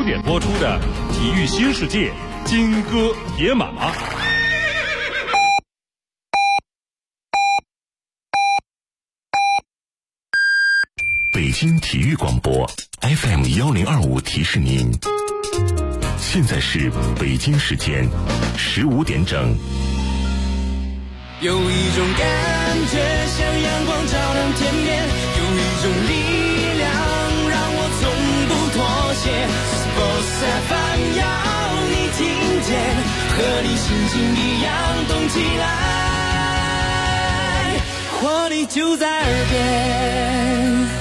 点播出的《体育新世界》金戈铁马。 北京体育广播 FM1025 提示您，现在是北京时间15点整。 有一种感觉像阳光照亮天边，有一种力量让我从不妥协。Sports FM 要你听见，和你心情一样动起来，活力就在耳边。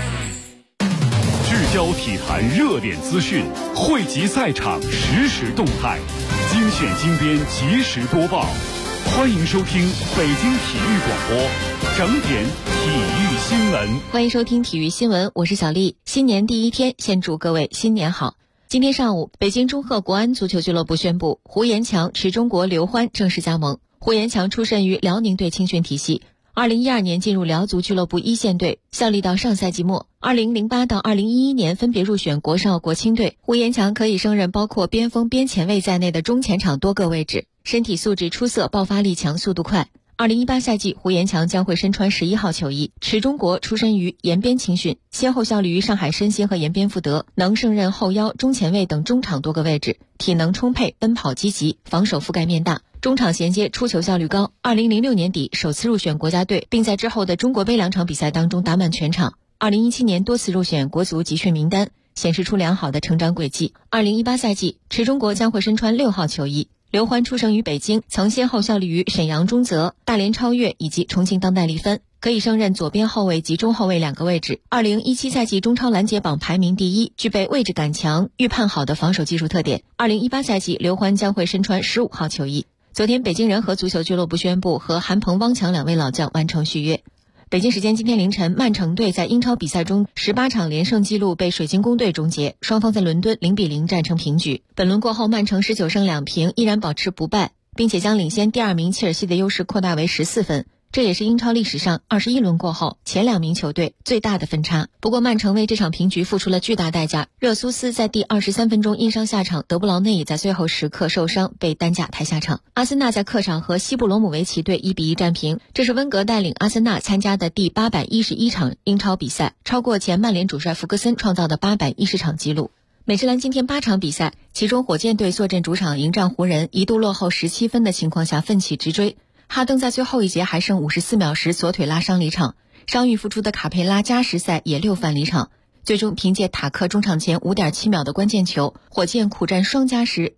聚焦体坛热点资讯，汇集赛场实时动态，精选精编及时播报。欢迎收听北京体育广播整点体育新闻。 欢迎收听体育新闻，我是小丽。新年第一天，先祝各位新年好。今天上午，北京中赫国安足球俱乐部宣布，胡延强持中国刘欢正式加盟。胡延强出身于辽宁队青训体系，2012年进入辽足俱乐部一线队，效力到上赛季末。2008到2011年分别入选国少、国青队。胡延强可以胜任包括边锋、边前卫在内的中前场多个位置，身体素质出色，爆发力强，速度快。2018赛季，胡延强将会身穿11号球衣。持中国出身于延边青训，先后效力于上海申鑫和延边富德，能胜任后腰、中前卫等中场多个位置，体能充沛，奔跑积极，防守覆盖面大，中场衔接出球效率高。2006年底首次入选国家队，并在之后的中国杯2场比赛当中打满全场。2017年多次入选国足集训名单，显示出良好的成长轨迹。2018赛季，持中国将会身穿6号球衣。刘欢出生于北京，曾先后效力于沈阳中泽、大连超越以及重庆当代力帆，可以胜任左边后卫及中后卫2个位置。2017赛季中超拦截榜排名第1，具备位置感强、预判好的防守技术特点。2018赛季，刘欢将会身穿15号球衣。昨天，北京人和足球俱乐部宣布和韩鹏、汪强2位老将完成续约。北京时间今天凌晨，曼城队在英超比赛中18场连胜纪录被水晶宫队终结，双方在伦敦0-0战成平局。本轮过后，曼城19胜2平，依然保持不败，并且将领先第2名切尔西的优势扩大为14分。这也是英超历史上21轮过后前2名球队最大的分差。不过曼城为这场平局付出了巨大代价，热苏斯在第23分钟因伤下场，德布劳内也在最后时刻受伤被担架抬下场。阿森纳在客场和西布罗姆维奇队1-1战平，这是温格带领阿森纳参加的第811场英超比赛，超过前曼联主帅福格森创造的810场纪录。美职篮今天8场比赛，其中火箭队坐镇主场迎战湖人，一度落后17分的情况下奋起直追。哈登在最后一节还剩54秒时左腿拉伤离场，伤愈复出的卡佩拉加时赛也6犯离场。最终凭借塔克中场前 5.7 秒的关键球，火箭苦战双加时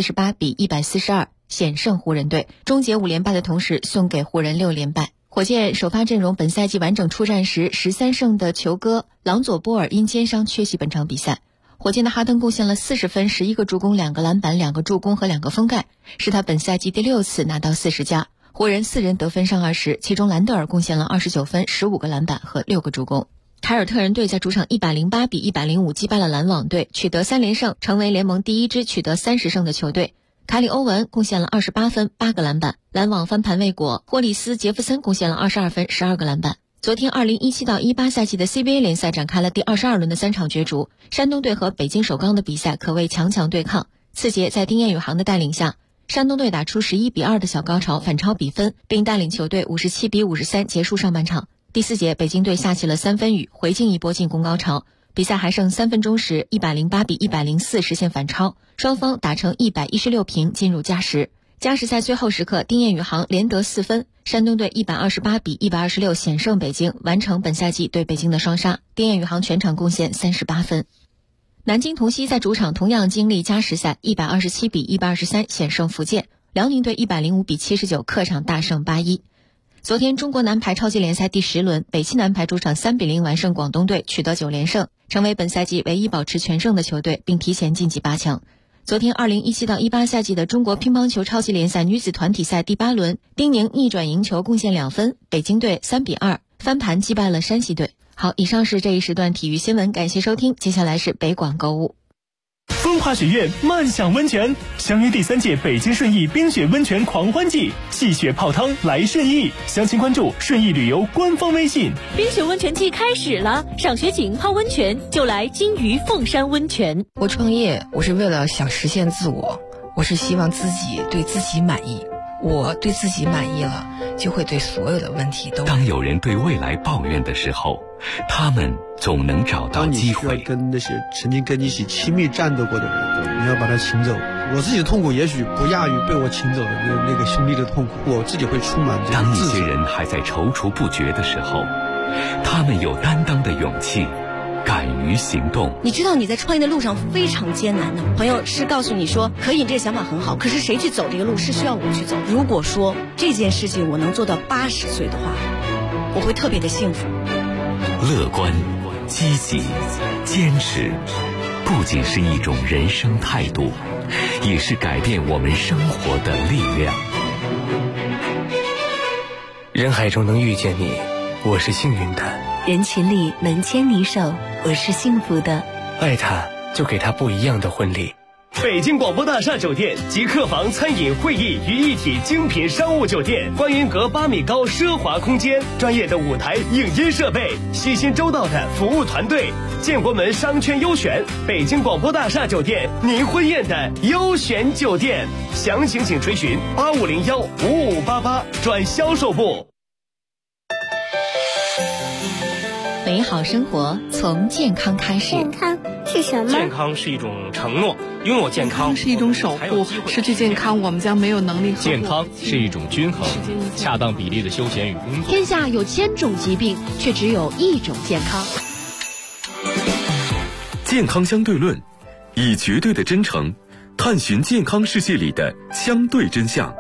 148-142险胜湖人队，终结5连败的同时送给湖人6连败。火箭首发阵容本赛季完整出战时13胜的球哥朗佐波尔因肩伤缺席本场比赛。火箭的哈登贡献了40分、11个助攻、2个篮板、2个助攻和2个封盖，是他本赛季第6次拿到40加。湖人4人得分上20，其中兰德尔贡献了29分、15个篮板和6个助攻。凯尔特人队在主场108-105击败了篮网队，取得3连胜，成为联盟第1支取得30胜的球队。凯里欧文贡献了28分、8个篮板，篮网翻盘未果，霍利斯杰弗森贡献了22分、12个篮板。昨天2017到18赛季的 CBA 联赛展开了第22轮的3场角逐，山东队和北京首钢的比赛可谓强强对抗。次节在丁彦雨航的带领下，山东队打出11-2的小高潮，反超比分，并带领球队57-53结束上半场。第4节，北京队下起了3分雨，回敬一波进攻高潮。比赛还剩3分钟时，108-104实现反超，双方打成116平，进入加时。加时赛最后时刻，丁彦雨航连得4分，山东队128-126险胜北京，完成本赛季对北京的双杀。丁彦雨航全场贡献38分。南京同曦在主场同样经历加时赛，127-123险胜福建。辽宁队105-79客场大胜81。昨天中国男排超级联赛第10轮，北汽男排主场3-0完胜广东队，取得9连胜，成为本赛季唯一保持全胜的球队，并提前晋级8强。昨天2017到18赛季的中国乒乓球超级联赛女子团体赛第8轮，丁宁逆转赢球贡献2分，北京队3-2翻盘击败了山西队。好，以上是这一时段体育新闻，感谢收听，接下来是北广购物。 风华学院漫享温泉，相约第3届北京顺义冰雪温泉狂欢季，戏雪泡汤来顺义。详情关注顺义旅游官方微信。 冰雪温泉季开始了，赏雪景泡温泉就来金鱼凤山温泉。 我创业，我是为了想实现自我，我是希望自己对自己满意。我对自己满意了，就会对所有的问题都。 当有人对未来抱怨的时候，他们总能找到机会。 当你需要跟那些曾经跟你一起亲密战斗过的人，你要把他请走。我自己的痛苦也许不亚于被我请走的那个兄弟的痛苦，我自己会充满这个当一自责。 些人还在踌躇不决的时候，他们有担当的勇气，敢于行动。 你知道你在创业的路上非常艰难的，朋友是告诉你说可以，这个想法很好，可是谁去走这个路是需要我去走。如果说这件事情我能做到80岁的话，我会特别的幸福。 乐观、积极、坚持，不仅是一种人生态度，也是改变我们生活的力量。 人海中能遇见你，我是幸运的； 人群里能牵你手，我是幸福的。 爱他，就给他不一样的婚礼。 北京广播大厦酒店集客房、餐饮、会议于一体精品商务酒店，观云阁8米高奢华空间，专业的舞台影音设备，细心周到的服务团队，建国门商圈优选，北京广播大厦酒店，您婚宴的优选酒店。详情请垂询85015588转销售部。 美好生活从健康开始。 健康是什么？ 健康是一种承诺，拥有健康是一种守护，失去健康我们将没有能力。 健康是一种均衡、恰当比例的休闲与工作。 天下有1000种疾病，却只有1种健康。 健康相对论，以绝对的真诚探寻健康世界里的相对真相。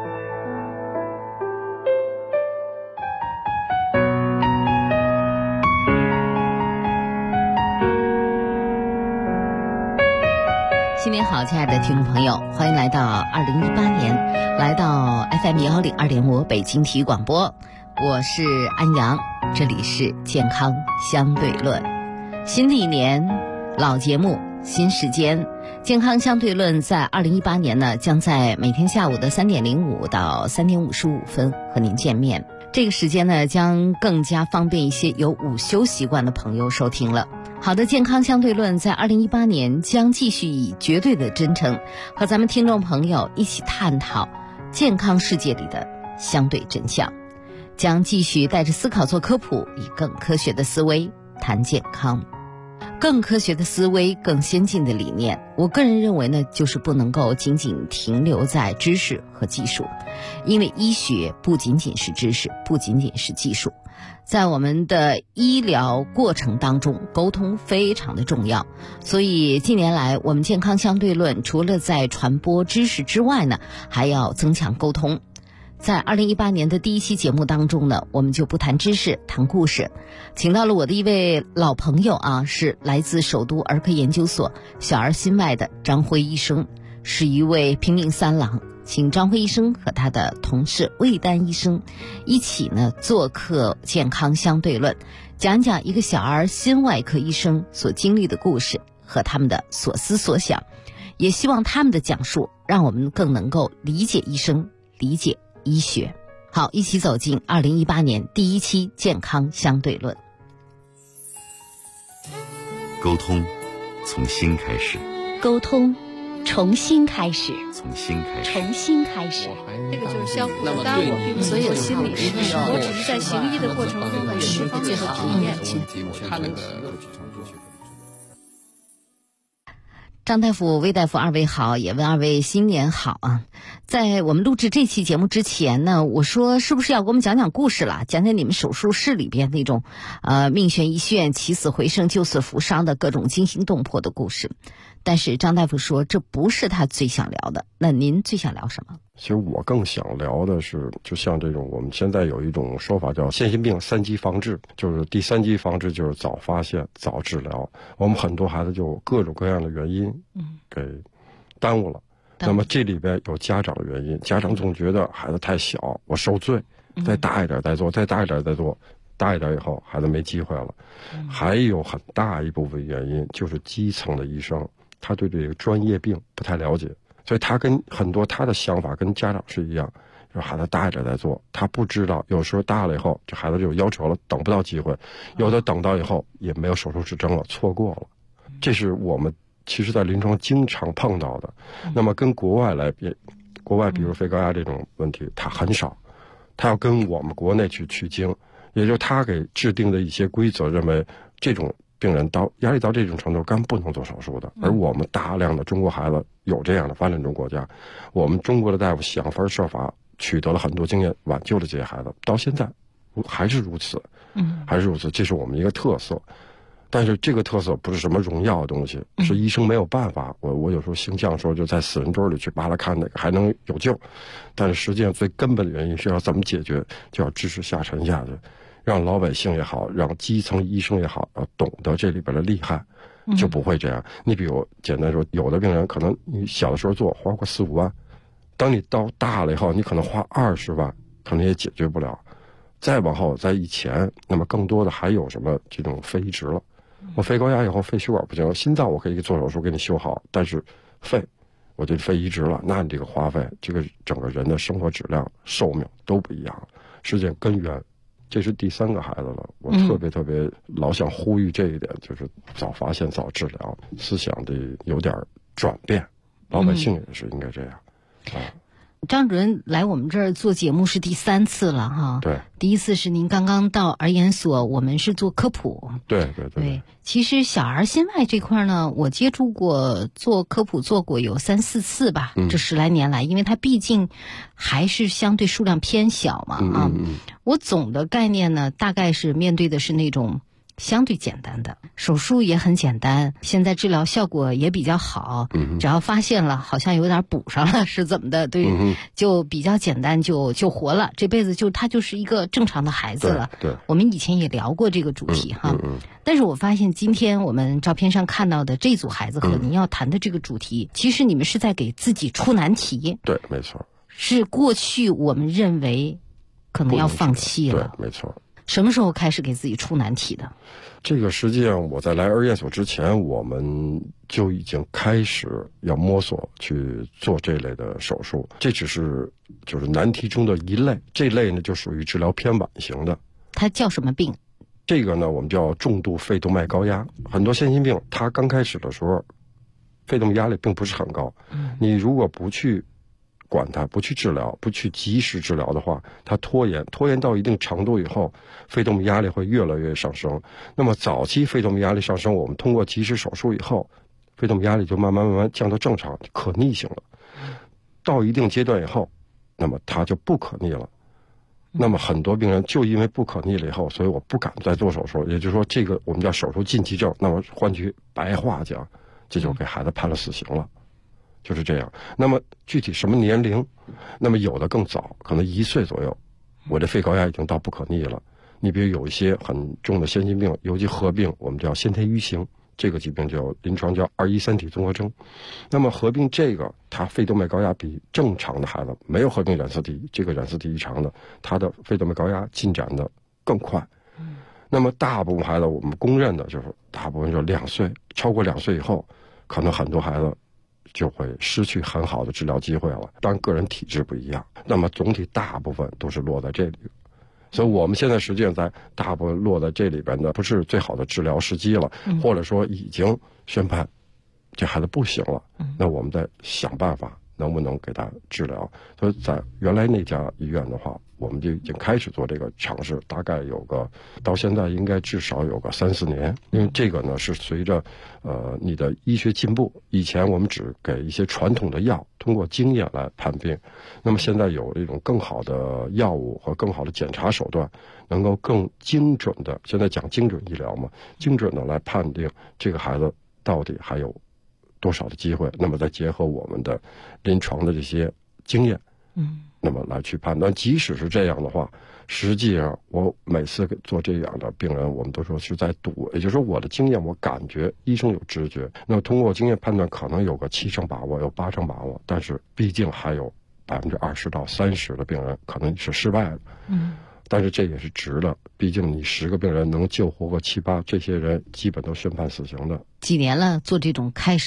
新年好，亲爱的听众朋友，欢迎来到2018年，来到 FM 102.5北京体育广播，我是安阳，这里是健康相对论。新的一年，老节目，新时间，健康相对论在2018年呢，将在每天下午的3点05到3点55分和您见面。这个时间呢，将更加方便一些有午休习惯的朋友收听了。好的，健康相对论在2018年将继续以绝对的真诚和咱们听众朋友一起探讨健康世界里的相对真相，将继续带着思考做科普，以更科学的思维谈健康。更科学的思维，更先进的理念，我个人认为呢，就是不能够仅仅停留在知识和技术，因为医学不仅仅是知识，不仅仅是技术，在我们的医疗过程当中，沟通非常的重要。所以近年来我们健康相对论除了在传播知识之外呢，还要增强沟通。在2018年的第1期节目当中呢，我们就不谈知识，谈故事，请到了我的一位老朋友啊，是来自首都儿科研究所小儿心外的张辉医生，是一位拼命三郎。请张辉医生和他的同事魏丹医生一起呢做客健康相对论，讲讲一个小儿心外科医生所经历的故事和他们的所思所想，也希望他们的讲述让我们更能够理解医生，理解医学。好，一起走进2018年第1期健康相对论。 沟通从心开始， 沟通重新开始， 从心开始， 重新开始。 这个就是相互的，当然我并不是心理师，我只是在行医的过程中的释放结合体验。 张大夫、魏大夫二位好，也问二位新年好啊！在我们录制这期节目之前呢，我说是不是要给我们讲讲故事了，讲讲你们手术室里边那种命悬一线、起死回生、救死扶伤的各种惊心动魄的故事。但是张大夫说这不是他最想聊的，那您最想聊什么？ 其实我更想聊的是，就像这种我们现在有一种说法叫腺心病3级防治，就是第3级防治就是早发现早治疗。我们很多孩子就各种各样的原因给耽误了，那么这里边有家长的原因，家长总觉得孩子太小，我受罪，再大一点再做，再大一点再做，大一点以后孩子没机会了。还有很大一部分原因就是基层的医生他对这个专业病不太了解，所以他跟很多他的想法跟家长是一样，说孩子大着再做，他不知道有时候大了以后这孩子就有夭折了，等不到机会，有的等到以后也没有手术指征了，错过了。这是我们其实在临床经常碰到的。那么跟国外来比，国外比如肺高压这种问题他很少，他要跟我们国内去取经，也就是他给制定的一些规则，认为这种病人到压力到这种程度，根本不能做手术的。而我们大量的中国孩子有这样的发展中国家，我们中国的大夫想法设法取得了很多经验，挽救了这些孩子，到现在还是如此，还是如此，这是我们一个特色。但是这个特色不是什么荣耀的东西，是医生没有办法。我有时候形象说，就在死人堆里去扒拉看哪个还能有救，但是实际上最根本的原因是要怎么解决，就要知识下沉下去，让老百姓也好，让基层医生也好，要懂得这里边的厉害，就不会这样。你比如简单说，有的病人可能你小的时候做花个4-5万，当你到大了以后，你可能花20万，可能也解决不了。再往后，在以前，那么更多的还有什么这种肺移植了。我肺高压以后，肺血管不行，心脏我可以做手术给你修好，但是肺，我这肺移植了，那你这个花费，这个整个人的生活质量、寿命都不一样。实际上根源，这是第3个孩子了，我特别老想呼吁这一点，就是早发现、早治疗，思想的有点转变，老百姓也是应该这样张主任来我们这儿做节目是第3次了哈。 对， 第一次是您刚刚到儿研所，我们是做科普。 对。 其实小儿心外这块呢，我接触过做科普做过有3-4次吧，这10来年来，因为它毕竟还是相对数量偏小嘛我总的概念呢，大概是面对的是那种相对简单的手术，也很简单，现在治疗效果也比较好，只要发现了好像有点补上了是怎么的，对，就比较简单，就活了，这辈子他就是一个正常的孩子了。 对， 我们以前也聊过这个主题哈。但是我发现今天我们照片上看到的这组孩子和您要谈的这个主题，其实你们是在给自己出难题。 对，没错， 是过去我们认为可能要放弃了。 对，没错。 什么时候开始给自己出难题的？ 这个实际上我在来儿研所之前，我们就已经开始要摸索去做这类的手术，这只是就是难题中的一类，这类呢就属于治疗偏晚型的。 它叫什么病？ 这个呢我们叫重度肺动脉高压。很多先心病它刚开始的时候肺动脉压力并不是很高，你如果不去管它，不去治疗，不去及时治疗的话，它拖延到一定程度以后，肺动脉压力会越来越上升。那么早期肺动脉压力上升，我们通过及时手术以后，肺动脉压力就慢慢降到正常，可逆性了。到一定阶段以后，那么它就不可逆了。那么很多病人就因为不可逆了以后，所以我不敢再做手术，也就是说这个我们叫手术禁忌症。那么换句白话讲，这就给孩子判了死刑了。就是这样。那么具体什么年龄？那么有的更早，可能1岁左右，我这肺高压已经到不可逆了。你比如有一些很重的先心病，尤其合并，我们叫先天愚型，这个疾病叫临床叫213体综合征。那么合并这个，它肺动脉高压比正常的孩子没有合并染色体，这个染色体异常的，他的肺动脉高压进展的更快。那么大部分孩子我们公认的就是大部分就2岁，超过2岁以后，可能很多孩子就会失去很好的治疗机会了。当然个人体质不一样，那么总体大部分都是落在这里。所以我们现在实际上在大部分落在这里边的不是最好的治疗时机了，或者说已经宣判这孩子不行了，那我们再想办法能不能给他治疗。所以在原来那家医院的话，我们就已经开始做这个尝试，大概有个到现在应该至少有个3-4年。因为这个呢是随着你的医学进步，以前我们只给一些传统的药，通过经验来判病，那么现在有一种更好的药物和更好的检查手段，能够更精准的，现在讲精准医疗嘛，精准的来判定这个孩子到底还有多少的机会，那么再结合我们的临床的这些经验，那么来去判断。即使是这样的话，实际上我每次做这样的病人，我们都说是在赌，也就是说我的经验，我感觉医生有直觉，那么通过经验判断可能有个7成把握，有8成把握，但是毕竟还有20%到30%的病人可能是失败的。但是这也是值的，毕竟你10个病人能救活个7、8，这些人基本都宣判死刑的。 几年了做这种开始？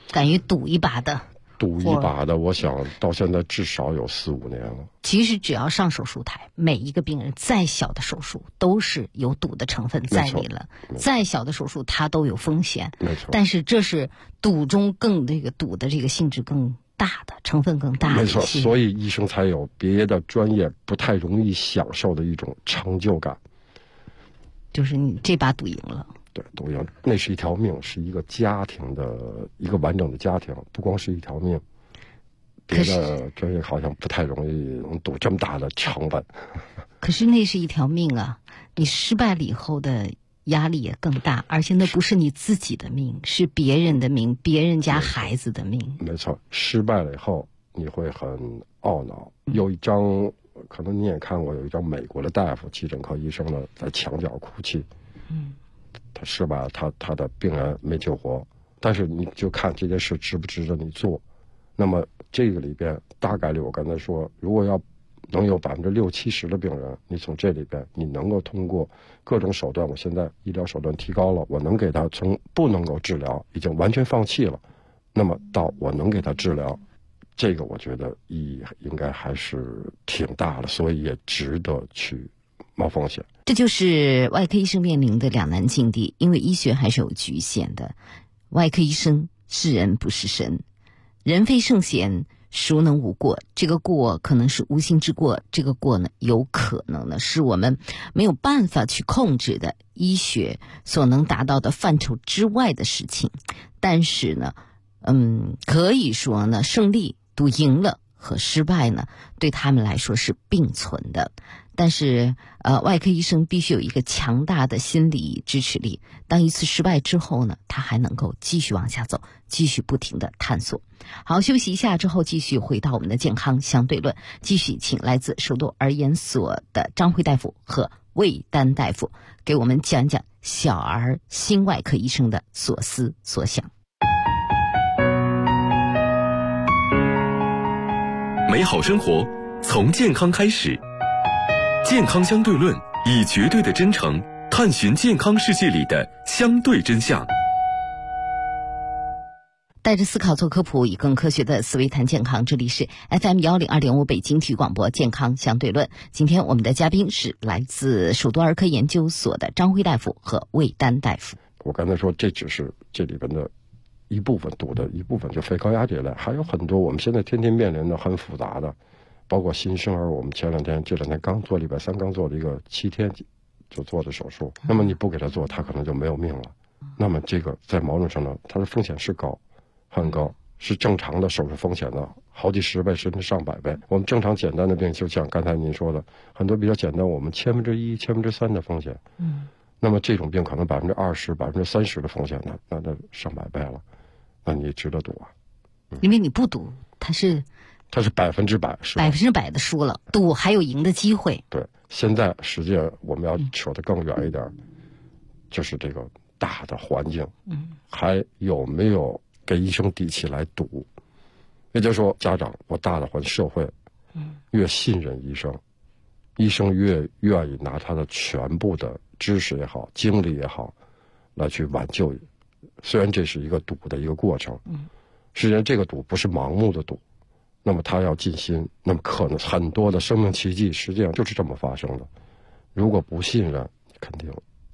敢于赌一把的？ 赌一把的，我想到现在至少有4-5年了。 其实只要上手术台，每一个病人再小的手术都是有赌的成分在里了。再小的手术它都有风险， 没错。 但是这是赌中更这个赌的这个性质更大的成分更大的。 没错，所以医生才有别的专业不太容易享受的一种成就感。 就是你这把赌赢了。 对，赌赢，那是一条命，是一个家庭的一个完整的家庭，不光是一条命。别的专业好像不太容易能赌这么大的成本。 可是那是一条命啊！你失败了以后的压力也更大，而且那不是你自己的命，是别人的命，别人家孩子的命。 没错，失败了以后你会很懊恼。有一张，可能你也看过，有一张美国的大夫，急诊科医生呢，在墙角哭泣。他失败了，他的病人没救活，但是你就看这件事值不值得你做。那么这个里边大概率，我刚才说，如果要能有60-70%的病人，你从这里边你能够通过各种手段，我现在医疗手段提高了，我能给他从不能够治疗已经完全放弃了，那么到我能给他治疗，这个我觉得意义应该还是挺大的，所以也值得去冒风险。 这就是外科医生面临的两难境地，因为医学还是有局限的。外科医生是人不是神，人非圣贤，孰能无过？这个过可能是无心之过，这个过呢，有可能呢是我们没有办法去控制的，医学所能达到的范畴之外的事情。但是呢，可以说呢，胜利赌赢了和失败呢，对他们来说是并存的。但是外科医生必须有一个强大的心理支持力，当一次失败之后呢，他还能够继续往下走，继续不停的探索。好，休息一下之后继续回到我们的健康相对论，继续请来自首都儿研所的张辉大夫和魏丹大夫给我们讲讲小儿心外科医生的所思所想。 美好生活从健康开始，健康相对论以绝对的真诚探寻健康世界里的相对真相。 带着思考做科普，以更科学的思维谈健康。这里是 FM102.5 北京体育广播健康相对论。今天我们的嘉宾是来自首都儿科研究所的张辉大夫和魏丹大夫。 我刚才说这只是这里边的一部分，赌的一部分，就肺高压这类，还有很多我们现在天天面临的很复杂的，包括新生儿。我们这两天刚做礼拜3刚做了一个7天就做的手术，那么你不给他做，他可能就没有命了。那么这个在某种程度，它的风险是高，很高，是正常的手术风险的好几10倍甚至上百倍。我们正常简单的病，就像刚才您说的，很多比较简单，我们1/1000、3%的风险。那么这种病可能20%、30%的风险呢，那上百倍了，那你值得赌啊。 因为你不赌，它是 100%是 100%的输了，赌还有赢的机会。 对，现在实际上我们要扯得更远一点，就是这个大的环境，还有没有给医生底气来赌？也就是说，家长我大的社会，越信任医生，医生越愿意拿他的全部的知识也好、精力也好，来去挽救。虽然这是一个赌的一个过程，实际上这个赌不是盲目的赌，那么他要尽心，那么可能很多的生命奇迹实际上就是这么发生的。如果不信任，肯定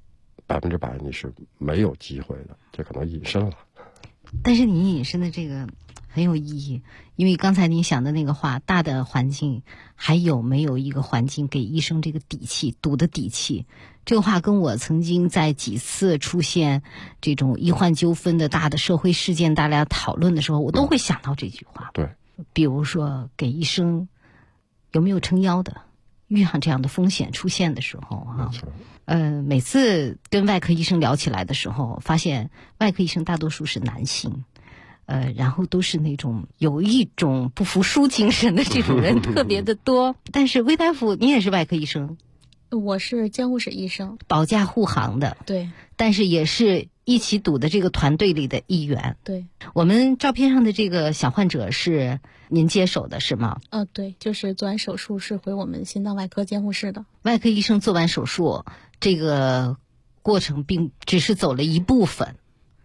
100%你是没有机会的，这可能隐身了。 但是你隐身的这个很有意义，因为刚才您想的那个话，大的环境还有没有一个环境给医生这个底气，赌的底气？这个话跟我曾经在几次出现这种医患纠纷的大的社会事件，大家讨论的时候，我都会想到这句话。 对， 比如说给医生有没有撑腰的，遇上这样的风险出现的时候啊，每次跟外科医生聊起来的时候，发现外科医生大多数是男性。然后都是那种有一种不服输精神的这种人特别的多。但是魏大夫，你也是外科医生？ 我是监护室医生， 保驾护航的。 对， 但是也是一起赌的这个团队里的一员。 对， 我们照片上的这个小患者是您接手的是吗？ 对，就是做完手术是回我们心脏外科监护室的。 外科医生做完手术，这个过程并只是走了一部分，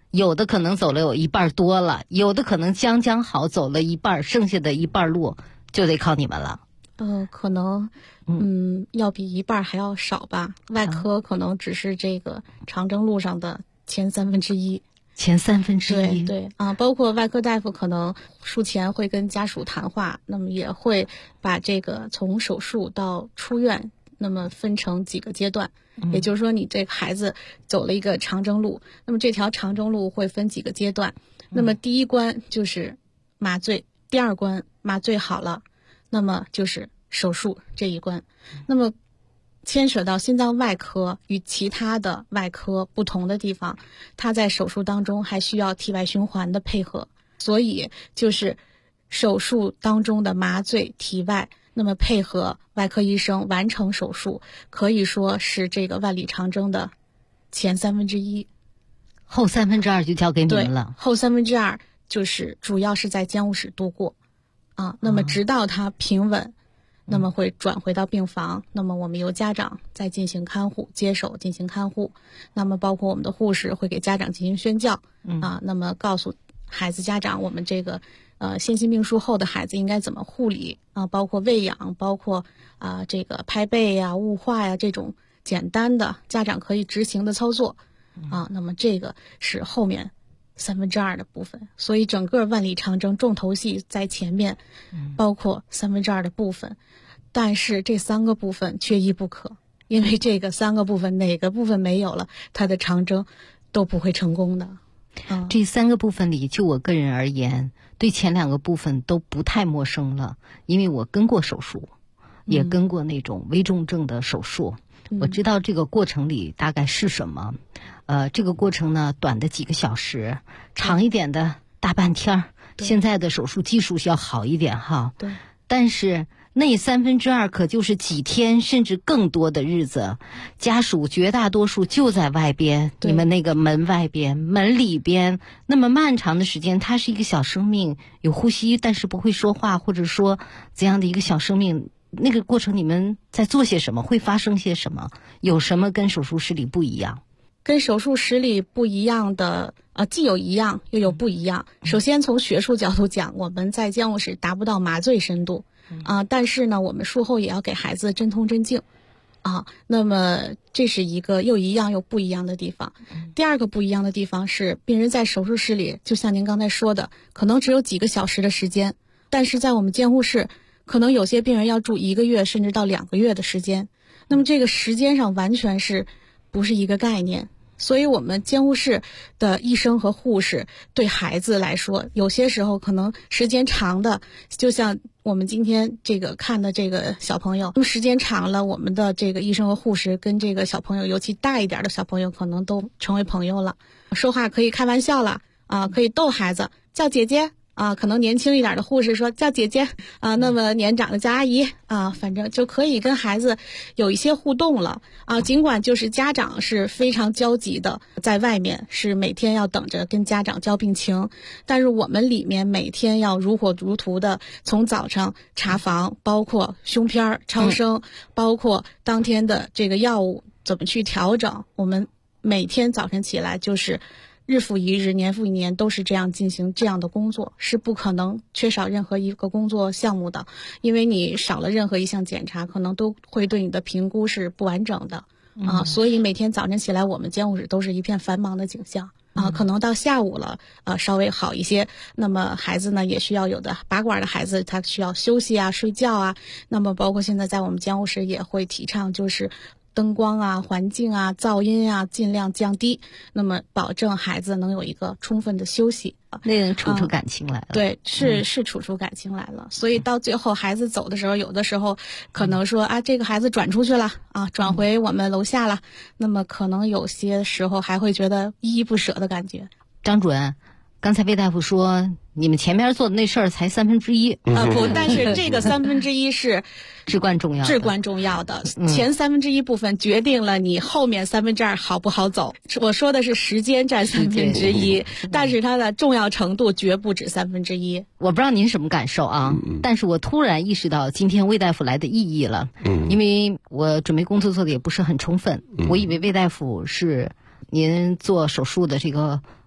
有的可能走了有一半多了，有的可能将好走了一半，剩下的一半路就得靠你们了。 可能要比一半还要少吧。外科可能只是这个长征路上的前1/3。 前1/3。 对啊，包括外科大夫可能术前会跟家属谈话，那么也会把这个从手术到出院，那么分成几个阶段。也就是说，你这个孩子走了一个长征路，那么这条长征路会分几个阶段。那么第一关就是麻醉，第二关麻醉好了，那么就是手术这一关。那么牵扯到心脏外科与其他的外科不同的地方，它在手术当中还需要体外循环的配合，所以就是手术当中的麻醉体外，那么配合外科医生完成手术，可以说是这个万里长征的前1/3， 后2/3就交给你们了。 对，后2/3就是主要是在监护室度过那么直到他平稳，那么会转回到病房，那么我们由家长再进行看护，接手进行看护，那么包括我们的护士会给家长进行宣教那么告诉孩子家长我们这个先心病术后的孩子应该怎么护理包括喂养，包括这个拍背呀、雾化呀这种简单的家长可以执行的操作那么这个是后面2/3的部分。所以整个万里长征重头戏在前面，包括2/3的部分，但是这3个部分缺一不可，因为这个3个部分哪个部分没有了，它的长征都不会成功的。 这3个部分里，就我个人而言，对前2个部分都不太陌生了，因为我跟过手术，也跟过那种危重症的手术，我知道这个过程里大概是什么。这个过程呢，短的几个小时，长一点的大半天。现在的手术技术要好一点哈。 对。 但是那2/3可就是几天甚至更多的日子，家属绝大多数就在外边，你们那个门外边、门里边，那么漫长的时间，它是一个小生命，有呼吸但是不会说话，或者说怎样的一个小生命。那个过程你们在做些什么？会发生些什么？有什么跟手术室里不一样？ 跟手术室里不一样的既有一样又有不一样。首先从学术角度讲，我们在监护室达不到麻醉深度但是呢，我们术后也要给孩子镇痛镇静那么这是一个又一样又不一样的地方。第二个不一样的地方是，病人在手术室里，就像您刚才说的，可能只有几个小时的时间，但是在我们监护室，可能有些病人要住1个月甚至到2个月的时间。那么这个时间上完全是不是一个概念。所以我们监护室的医生和护士对孩子来说，有些时候可能时间长的，就像我们今天这个看的这个小朋友，那么时间长了，我们的这个医生和护士跟这个小朋友，尤其大一点的小朋友，可能都成为朋友了，说话可以开玩笑了可以逗孩子，叫姐姐可能年轻一点的护士说叫姐姐那么年长的叫阿姨反正就可以跟孩子有一些互动了尽管就是家长是非常焦急的，在外面是每天要等着跟家长交病情，但是我们里面每天要如火如荼的从早上查房，包括胸片超声包括当天的这个药物怎么去调整，我们每天早晨起来就是日复一日，年复一年，都是这样进行这样的工作，是不可能缺少任何一个工作项目的，因为你少了任何一项检查，可能都会对你的评估是不完整的所以每天早晨起来，我们监护室都是一片繁忙的景象可能到下午了稍微好一些，那么孩子呢也需要，有的拔管的孩子他需要休息睡觉那么包括现在在我们监护室也会提倡就是灯光环境噪音尽量降低，那么保证孩子能有一个充分的休息那个处出感情来了对，是处出感情来了。所以到最后孩子走的时候，有的时候可能说这个孩子转出去了转回我们楼下了那么可能有些时候还会觉得依依不舍的感觉。 张主任，刚才魏大夫说你们前面做的那事儿才1/3 不，但是这个1/3是至关重要的前1/3部分决定了你后面2/3好不好走。我说的是时间占1/3但是它的重要程度绝不止1/3。 我不知道您什么感受但是我突然意识到今天魏大夫来的意义了因为我准备工作做的也不是很充分我以为魏大夫是您做手术的这个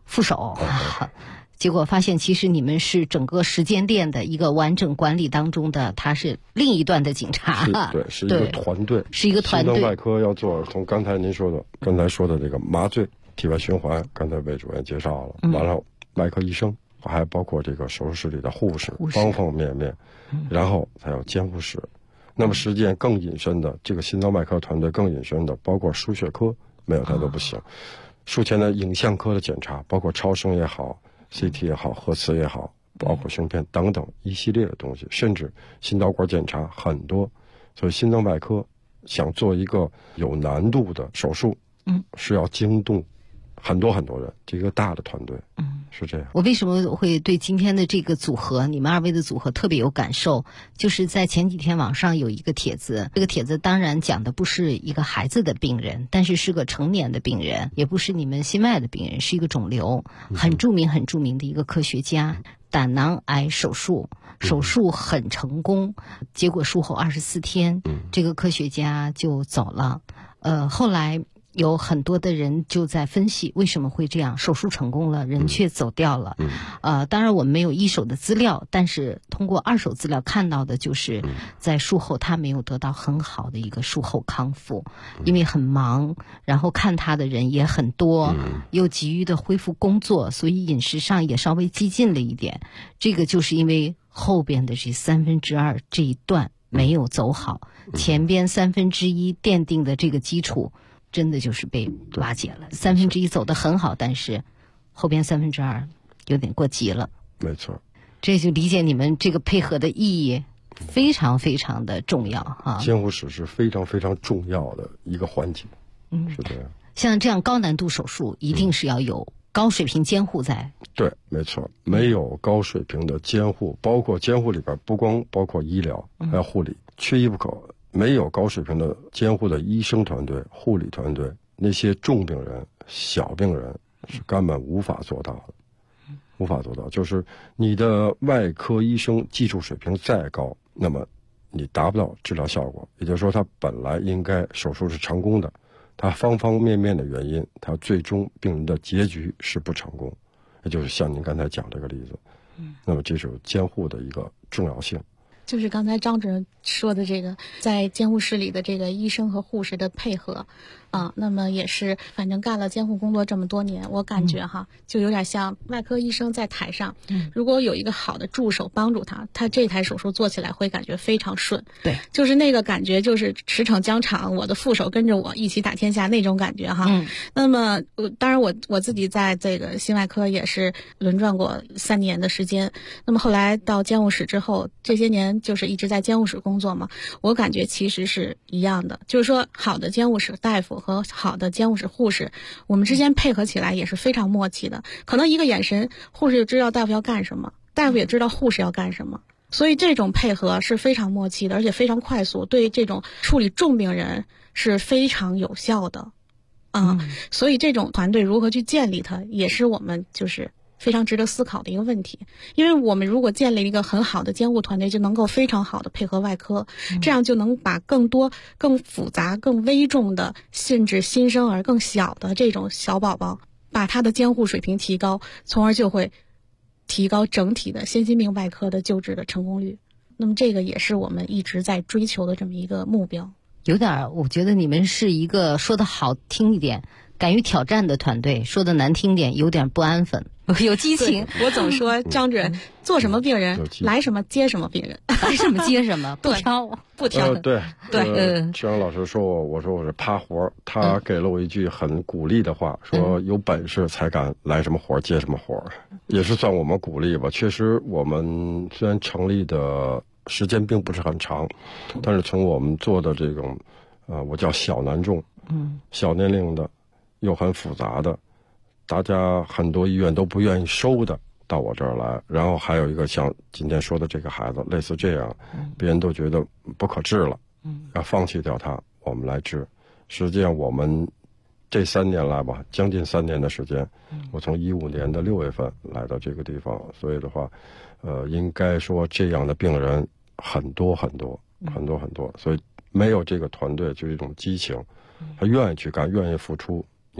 副手。结果发现，其实你们是整个时间链的一个完整管理当中的，他是另一端的警察。 对，是一个团队， 是一个团队。 心脏外科要做，从刚才说的这个麻醉、体外循环，刚才魏主任介绍了，完了外科医生，还包括这个手术室里的护士，方方面面，然后还有监护室。那么实践更隐身的，这个心脏外科团队更隐身的，包括输血科，没有它都不行。术前的影像科的检查，包括超声也好。CT 也好，核磁也好，包括胸片等等一系列的东西，甚至心导管检查很多。所以心脏外科想做一个有难度的手术，是要惊动很多很多人，这个大的团队，是这样。 我为什么会对今天的这个组合，你们二位的组合特别有感受？就是在前几天网上有一个帖子，这个帖子当然讲的不是一个孩子的病人，但是个成年的病人，也不是你们心外的病人，是一个肿瘤，很著名的一个科学家，胆囊癌手术很成功，结果术后24天，这个科学家就走了。后来有很多的人就在分析为什么会这样，手术成功了，人却走掉了。当然我们没有一手的资料，但是通过二手资料看到的就是在术后他没有得到很好的一个术后康复，因为很忙，然后看他的人也很多，又急于的恢复工作，所以饮食上也稍微激进了一点。这个就是因为后边的这2/3这一段没有走好，前边1/3奠定的这个基础真的就是被瓦解了。1/3走得很好，但是后边2/3有点过急了。 没错， 这就理解你们这个配合的意义非常非常的重要哈。 监护室是非常非常重要的一个环节，是这样。 像这样高难度手术，一定是要有高水平监护在。 对，没错，没有高水平的监护，包括监护里边不光包括医疗，还有护理，缺一不可。没有高水平的监护的医生团队、护理团队，那些重病人、小病人是根本无法做到的，无法做到。就是你的外科医生技术水平再高，那么你达不到治疗效果。也就是说，他本来应该手术是成功的，他方方面面的原因，他最终病人的结局是不成功。也就是像您刚才讲这个例子，那么这是监护的一个重要性。 就是刚才张主任说的这个，在监护室里的这个医生和护士的配合，那么也是，反正干了监护工作这么多年，我感觉就有点像外科医生在台上，如果有一个好的助手帮助他这台手术做起来会感觉非常顺。 对， 就是那个感觉，就是驰骋疆场，我的副手跟着我一起打天下那种感觉那么当然我自己在这个心外科也是轮转过3年的时间，那么后来到监护室之后，这些年就是一直在监护室工作嘛，我感觉其实是一样的，就是说好的监护室大夫和好的监护室护士，我们之间配合起来也是非常默契的。可能一个眼神，护士就知道大夫要干什么，大夫也知道护士要干什么，所以这种配合是非常默契的，而且非常快速，对这种处理重病人是非常有效的。所以这种团队如何去建立它，也是我们就是非常值得思考的一个问题。因为我们如果建立一个很好的监护团队，就能够非常好的配合外科，这样就能把更多更复杂更危重的甚至新生儿更小的这种小宝宝，把他的监护水平提高，从而就会提高整体的先心病外科的救治的成功率。那么这个也是我们一直在追求的这么一个目标。 有点，我觉得你们是一个说的好听一点敢于挑战的团队，说的难听点有点不安分，有激情。 我总说张主任做什么病人来什么接什么病人， 来什么接什么，不挑不挑。 对，张老师说我说我是趴活，他给了我一句很鼓励的话，说有本事才敢来什么活接什么活，也是算我们鼓励吧。确实我们虽然成立的时间并不是很长，但是从我们做的这种我叫小难重，小年龄的又很复杂的，大家很多医院都不愿意收的到我这儿来，然后还有一个像今天说的这个孩子类似这样，别人都觉得不可治了，要放弃掉他，我们来治。实际上我们这3年来吧，将近3年的时间，我从15年的6月份来到这个地方，所以的话应该说这样的病人很多很多，所以没有这个团队就是一种激情，他愿意去干，愿意付出，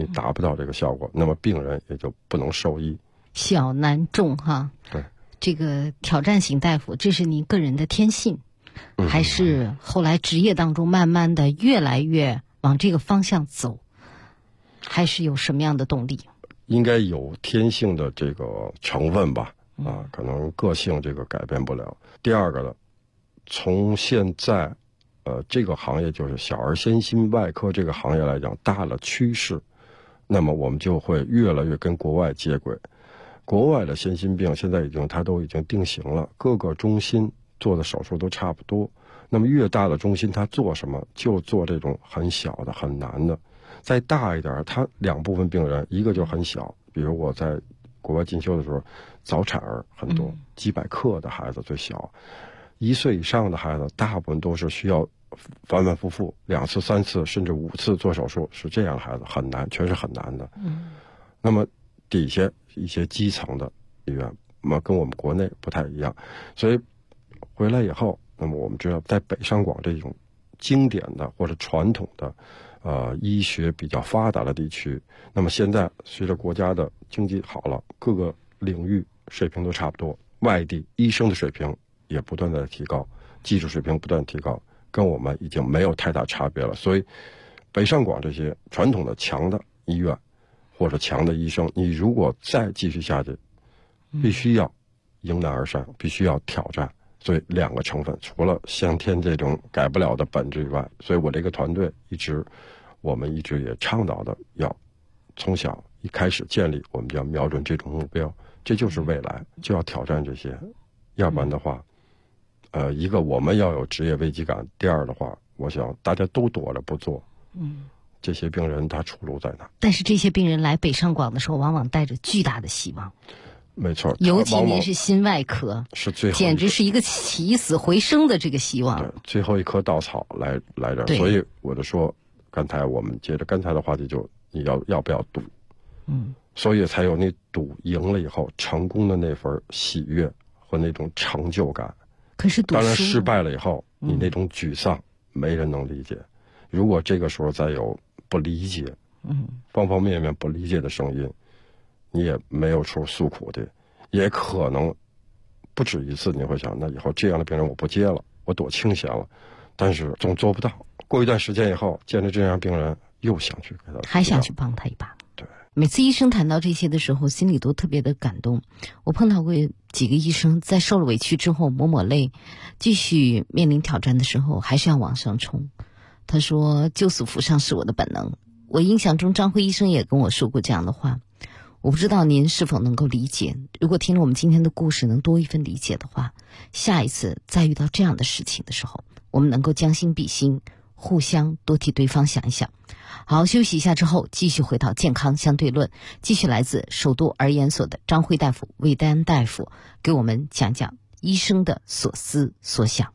你达不到这个效果，那么病人也就不能受益。 小难重哈。 对， 这个挑战型大夫，这是您个人的天性，还是后来职业当中慢慢的越来越往这个方向走，还是有什么样的动力？ 应该有天性的这个成分吧，可能个性这个改变不了。第二个呢，从现在这个行业就是小儿先心外科这个行业来讲，大了趋势，那么我们就会越来越跟国外接轨。国外的先心病现在它都已经定型了，各个中心做的手术都差不多。那么越大的中心，它做什么就做这种很小的、很难的。再大一点，它两部分病人，一个就很小，比如我在国外进修的时候，早产儿很多，几百克的孩子最小，1岁以上的孩子大部分都是需要反反复复2次、3次甚至5次做手术，是这样的孩子很难，全是很难的。那么底下一些基层的医院，跟我们国内不太一样，所以回来以后，那么我们知道，在北上广这种经典的或者传统的医学比较发达的地区，那么现在随着国家的经济好了，各个领域水平都差不多，外地医生的水平也不断的提高，技术水平不断提高，跟我们已经没有太大差别了。所以北上广这些传统的强的医院或者强的医生，你如果再继续下去，必须要迎难而上，必须要挑战。所以两个成分，除了先天这种改不了的本质以外，所以我这个团队我们一直也倡导的，要从小一开始建立，我们要瞄准这种目标，这就是未来，就要挑战这些，要不然的话，一个我们要有职业危机感，第二的话，我想大家都躲着不做，这些病人他出路在哪？ 但是这些病人来北上广的时候，往往带着巨大的希望。 没错， 尤其您是心外科， 是最后简直是一个起死回生的这个希望。 对，最后一棵稻草来这儿，所以我就说，刚才我们接着刚才的话题，就你要不要赌？所以才有你赌赢了以后成功的那份喜悦和那种成就感。 可是当然失败了以后，你那种沮丧，没人能理解。如果这个时候再有不理解，方方面面不理解的声音，你也没有处诉苦的，也可能不止一次你会想，那以后这样的病人我不接了，我躲清闲了，但是总做不到。过一段时间以后，见着这样病人，又想去给他， 还想去帮他一把。 对， 每次医生谈到这些的时候，心里都特别的感动。我碰到过几个医生，在受了委屈之后抹泪，继续面临挑战的时候，还是要往上冲。他说：“救死扶伤是我的本能。”我印象中，张辉医生也跟我说过这样的话。我不知道您是否能够理解，如果听了我们今天的故事能多一份理解的话，下一次再遇到这样的事情的时候，我们能够将心比心，互相多替对方想一想。好，休息一下之后，继续回到健康相对论，继续来自首都儿研所的张辉大夫、魏丹大夫给我们讲讲医生的所思所想。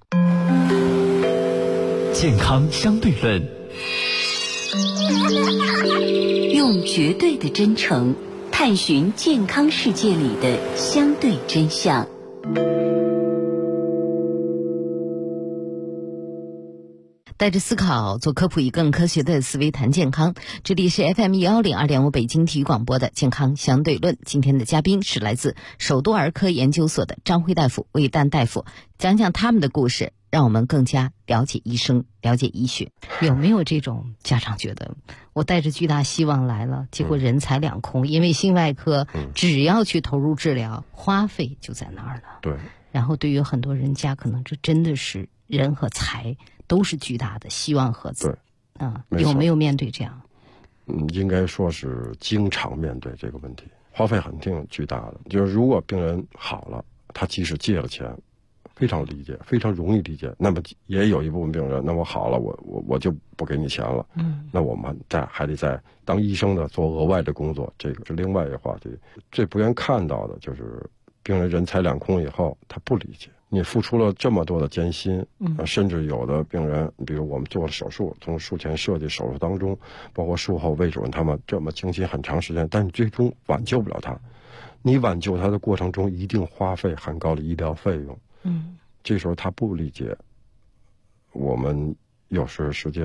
健康相对论， 用绝对的真诚探寻健康世界里的相对真相。 带着思考做科普，以更科学的思维谈健康。这里是 FM102.5 北京体育广播的健康相对论。今天的嘉宾是来自首都儿科研究所的张辉大夫、魏丹大夫，讲讲他们的故事，让我们更加了解医生，了解医学。有没有这种家长觉得我带着巨大希望来了，结果人财两空？因为心外科只要去投入治疗，花费就在那儿了。 对。 然后对于很多人家，可能这真的是人和财都是巨大的希望和对， 有没有面对这样？ 应该说是经常面对这个问题，花费很挺巨大的。就是如果病人好了，他即使借了钱，非常理解，非常容易理解。那么也有一部分病人，那我好了，我就不给你钱了。那我们还得在当医生的做额外的工作，这个是另外一个话题。最不愿看到的就是病人人财两空以后，他不理解。你付出了这么多的艰辛，甚至有的病人，比如我们做了手术，从术前设计、手术当中，包括术后魏主任他们这么精心很长时间，但你最终挽救不了他。你挽救他的过程中，一定花费很高的医疗费用。这时候他不理解，我们有时实际上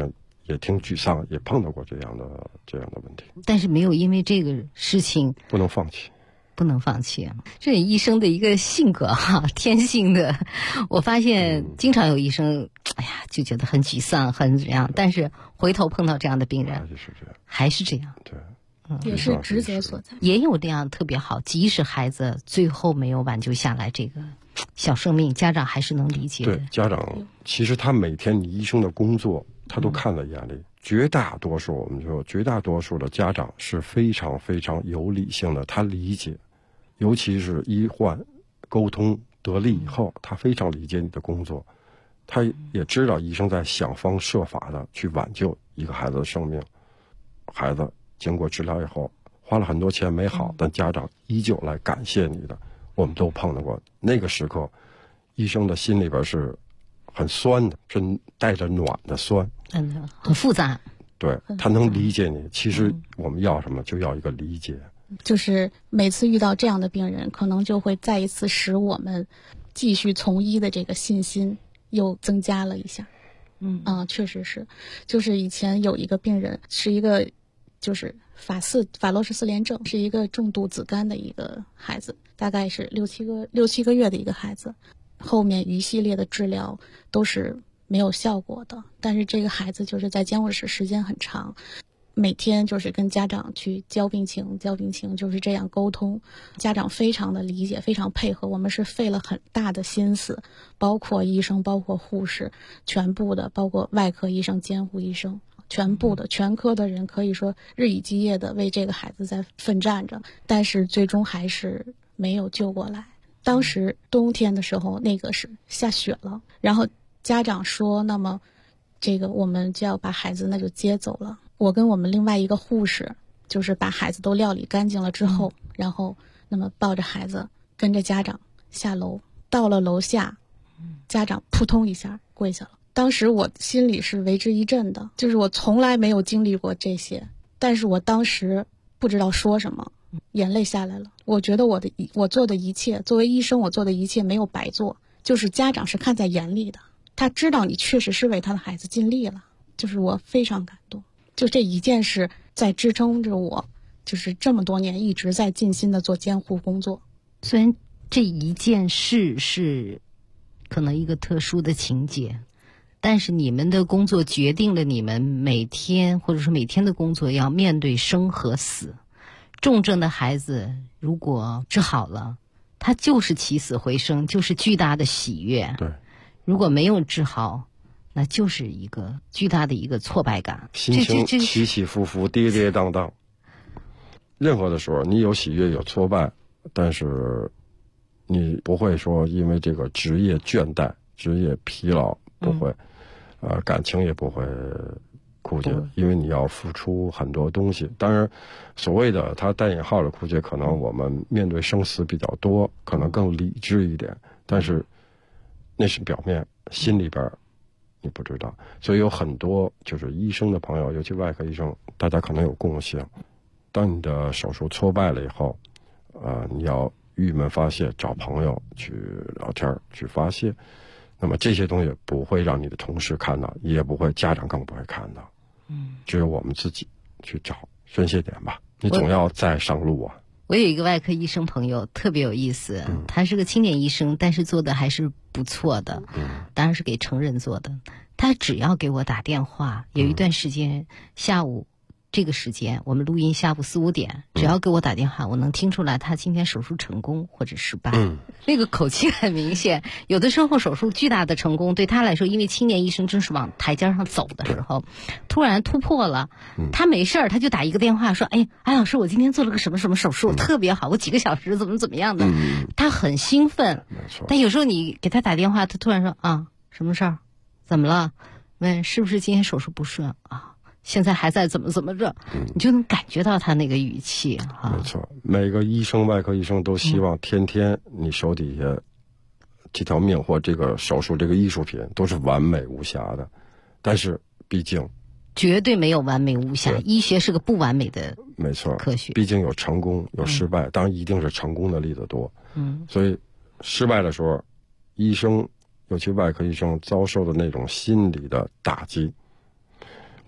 也挺沮丧，也碰到过这样的问题。 但是没有因为这个事情不能放弃。 不能放弃，这是医生的一个性格哈，天性的。我发现经常有医生，哎呀，就觉得很沮丧，很怎样，但是回头碰到这样的病人，还是这样， 对， 也是职责所在。 也有这样特别好，即使孩子最后没有挽救下来，这个小生命，家长还是能理解的。 对，家长其实他每天你医生的工作，他都看在眼里。绝大多数我们说，绝大多数的家长是非常非常有理性的，他理解。尤其是医患沟通得力以后，他非常理解你的工作，他也知道医生在想方设法的去挽救一个孩子的生命。孩子经过治疗以后花了很多钱没好，但家长依旧来感谢你的，我们都碰到过。那个时刻医生的心里边是很酸的，是带着暖的酸， 很复杂。 对，他能理解你。其实我们要什么，就要一个理解。 就是每次遇到这样的病人，可能就会再一次使我们继续从医的这个信心又增加了一下。确实是。就是以前有一个病人是一个就是法洛氏4联症，是一个重度子痫的一个孩子，大概是六七个月的一个孩子，后面一系列的治疗都是没有效果的，但是这个孩子就是在监护室时间很长，每天就是跟家长去交病情，就是这样沟通。家长非常的理解，非常配合，我们是费了很大的心思，包括医生，包括护士，全部的，包括外科医生、监护医生，全部的全科的人，可以说日以继夜的为这个孩子在奋战着，但是最终还是没有救过来。当时冬天的时候，那个是下雪了，然后家长说，那么这个我们就要把孩子那就接走了。我跟我们另外一个护士，就是把孩子都料理干净了之后，然后那么抱着孩子跟着家长下楼，到了楼下，家长扑通一下跪下了。当时我心里是为之一振的，就是我从来没有经历过这些，但是我当时不知道说什么，眼泪下来了。我觉得我做的一切，作为医生我做的一切没有白做，就是家长是看在眼里的，他知道你确实是为他的孩子尽力了，就是我非常感动。就这一件事在支撑着我，就是这么多年一直在尽心的做监护工作。 虽然这一件事是可能一个特殊的情节，但是你们的工作决定了你们每天或者说每天的工作要面对生和死。重症的孩子如果治好了，他就是起死回生，就是巨大的喜悦。 对， 如果没有治好，那就是一个巨大的一个挫败感， 心情起起伏伏，跌跌宕宕。任何的时候，你有喜悦，有挫败，但是你不会说因为这个职业倦怠、职业疲劳，不会，感情也不会枯竭，因为你要付出很多东西。当然，所谓的他带引号的枯竭，可能我们面对生死比较多，可能更理智一点，但是那是表面，心里边你不知道。所以有很多就是医生的朋友，尤其外科医生，大家可能有共性。当你的手术挫败了以后，你要郁闷发泄，找朋友去聊天去发泄。那么这些东西不会让你的同事看到，也不会，家长更不会看到。只有我们自己去找宣泄点吧。你总要再上路啊。 我有一个外科医生朋友特别有意思，他是个青年医生，但是做的还是不错的，当然是给成人做的。他只要给我打电话，有一段时间下午这个时间我们录音下午4、5点，只要给我打电话，我能听出来他今天手术成功或者失败，那个口气很明显。有的时候手术巨大的成功对他来说，因为青年医生正是往台阶上走的时候，突然突破了，他没事儿，他就打一个电话说，哎老师，我今天做了个什么什么手术，特别好，我几个小时怎么样的，他很兴奋。但有时候你给他打电话，他突然说什么事儿，怎么了，问是不是今天手术不顺啊，现在还在怎么着，你就能感觉到他那个语气没错，每个医生，外科医生都希望天天你手底下这条命或这个手术这个艺术品都是完美无瑕的，但是毕竟绝对没有完美无瑕，医学是个不完美的没错科学， 毕竟有成功有失败，当然一定是成功的例子多。所以失败的时候，医生尤其外科医生遭受的那种心理的打击，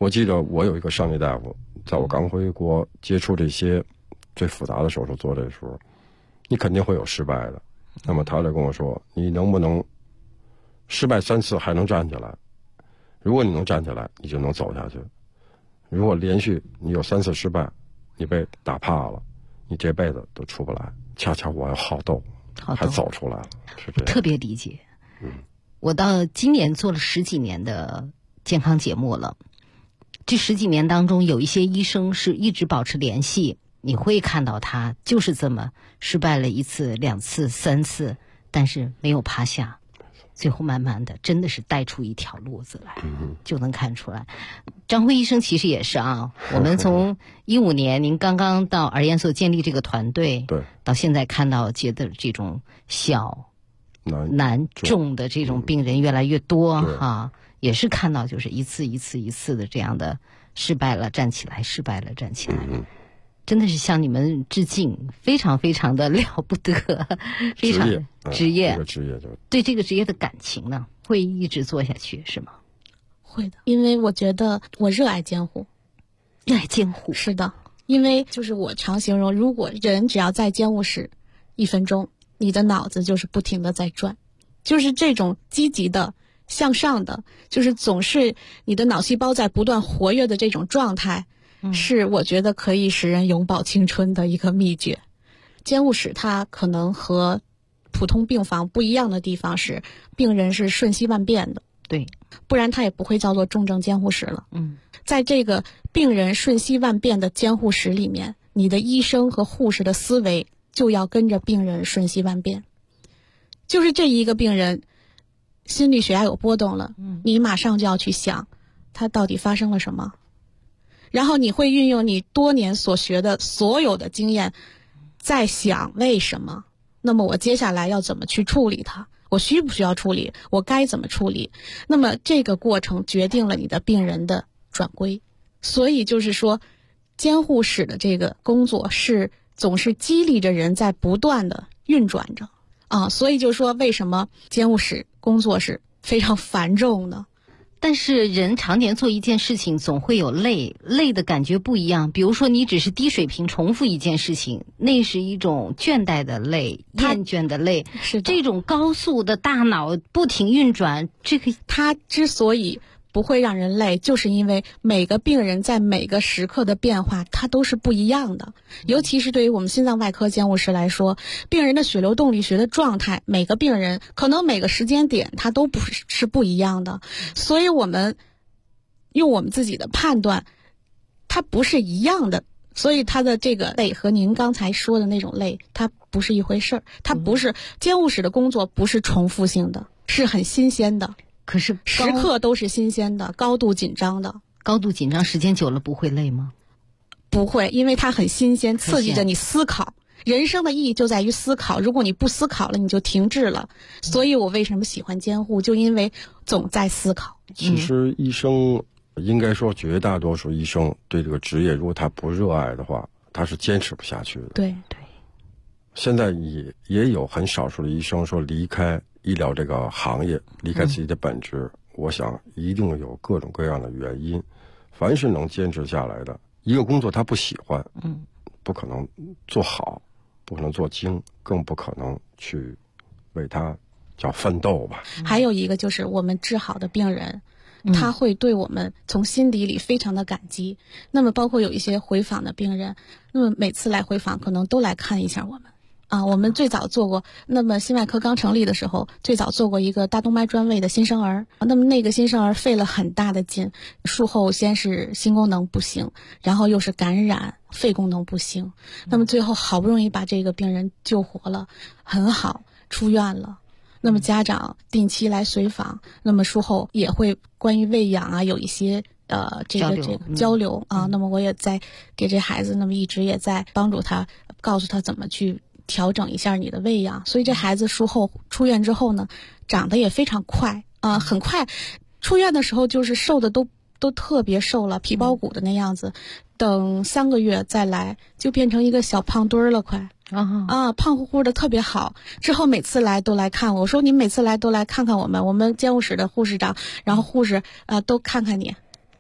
我记得我有一个上级大夫，在我刚回国接触这些最复杂的手术做的时候，你肯定会有失败的。那么他就跟我说，你能不能失败3次还能站起来？如果你能站起来，你就能走下去。如果连续你有3次失败，你被打怕了，你这辈子都出不来。恰恰我要好斗，还走出来了，是这样。 特别理解。我到今年做了10几年的健康节目了，这10几年当中，有一些医生是一直保持联系，你会看到他就是这么失败了1次、2次、3次，但是没有趴下，最后慢慢的真的是带出一条路子来，就能看出来。张辉医生其实也是啊，我们从15年您刚刚到儿研所建立这个团队， 对， 到现在看到觉得这种小难重的这种病人越来越多哈，也是看到就是一次的这样的失败了站起来，失败了站起来，真的是向你们致敬，非常非常的了不得，非常职业，对这个职业的感情呢，会一直做下去是吗？ 会的，因为我觉得我热爱监护， 热爱监护， 是的，因为就是我常形容，如果人只要在监护室1分钟，你的脑子就是不停的在转，就是这种积极的向上的，就是总是你的脑细胞在不断活跃的这种状态，是我觉得可以使人永葆青春的一个秘诀。监护室它可能和普通病房不一样的地方是，病人是瞬息万变的， 对， 不然它也不会叫做重症监护室了。在这个病人瞬息万变的监护室里面，你的医生和护士的思维就要跟着病人瞬息万变。就是这一个病人心率血压有波动了，你马上就要去想他到底发生了什么，然后你会运用你多年所学的所有的经验，在想为什么，那么我接下来要怎么去处理它，我需不需要处理，我该怎么处理，那么这个过程决定了你的病人的转归。所以就是说，监护室的这个工作是总是激励着人在不断的运转着啊，所以就是说为什么监护室工作是非常繁重的。 但是人常年做一件事情总会有累的感觉不一样，比如说你只是低水平重复一件事情，那是一种倦怠的累，厌倦的累， 是这种高速的大脑不停运转，这个它之所以不会让人累，就是因为每个病人在每个时刻的变化它都是不一样的。尤其是对于我们心脏外科监护师来说，病人的血流动力学的状态，每个病人可能每个时间点它都是不一样的，所以我们用我们自己的判断，它不是一样的，所以它的这个累和您刚才说的那种累它不是一回事儿。它不是监护室的工作不是重复性的，是很新鲜的， 可是时刻都是新鲜的，高度紧张的。 高度紧张时间久了不会累吗？ 不会，因为它很新鲜，刺激着你思考。人生的意义就在于思考，如果你不思考了，你就停滞了。所以我为什么喜欢监护，就因为总在思考。 其实医生应该说绝大多数医生对这个职业，如果他不热爱的话，他是坚持不下去的。 对。 现在也有很少数的医生说离开医疗这个行业，离开自己的本职，我想一定有各种各样的原因。凡是能坚持下来的一个工作，他不喜欢，不可能做好，不可能做精，更不可能去为他叫奋斗吧。 还有一个就是我们治好的病人，他会对我们从心底里非常的感激。那么包括有一些回访的病人，那么每次来回访可能都来看一下我们。我们最早做过，那么心外科刚成立的时候，最早做过一个大动脉专位的新生儿。那么那个新生儿费了很大的劲，术后先是心功能不行，然后又是感染，肺功能不行。那么最后好不容易把这个病人救活了，很好，出院了。那么家长定期来随访，那么术后也会关于喂养啊有一些这个交流啊。那么我也在给这孩子，那么一直也在帮助他，告诉他怎么去调整一下你的喂养。所以这孩子术后出院之后呢，长得也非常快啊，很快。出院的时候就是瘦的都特别瘦了，皮包骨的那样子。等3个月再来，就变成一个小胖墩儿了，快胖乎乎的，特别好。之后每次来都来看我，我说你每次来都来看看我们监护室的护士长，然后护士都看看你。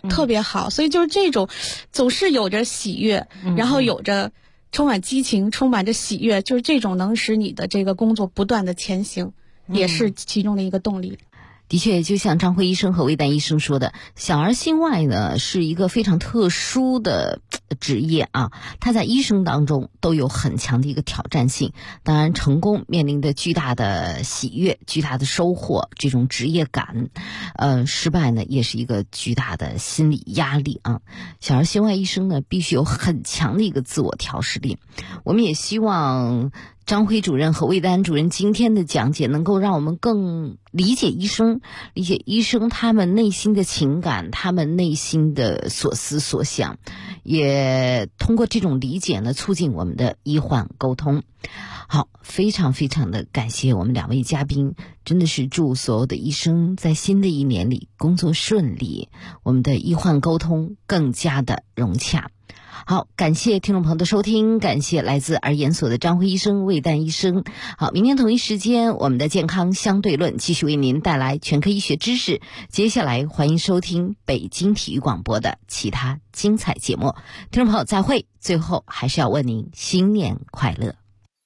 特别好。所以就是这种总是有着喜悦，然后有着充满激情，充满着喜悦，就是这种能使你的这个工作不断的前行，也是其中的一个动力。 的确，就像张辉医生和魏丹医生说的，小儿心外呢是一个非常特殊的职业啊，它在医生当中都有很强的一个挑战性。当然，成功面临的巨大的喜悦、巨大的收获，这种职业感，失败呢也是一个巨大的心理压力啊。小儿心外医生呢必须有很强的一个自我调试力。我们也希望张辉主任和魏丹主任今天的讲解能够让我们更理解医生他们内心的情感，他们内心的所思所想，也通过这种理解呢促进我们的医患沟通。好，非常非常的感谢我们两位嘉宾，真的是祝所有的医生在新的一年里工作顺利，我们的医患沟通更加的融洽。好，感谢听众朋友的收听，感谢来自儿研所的张辉医生、魏丹医生。好，明天同一时间，我们的健康相对论继续为您带来全科医学知识。接下来欢迎收听北京体育广播的其他精彩节目。听众朋友再会，最后还是要问您新年快乐。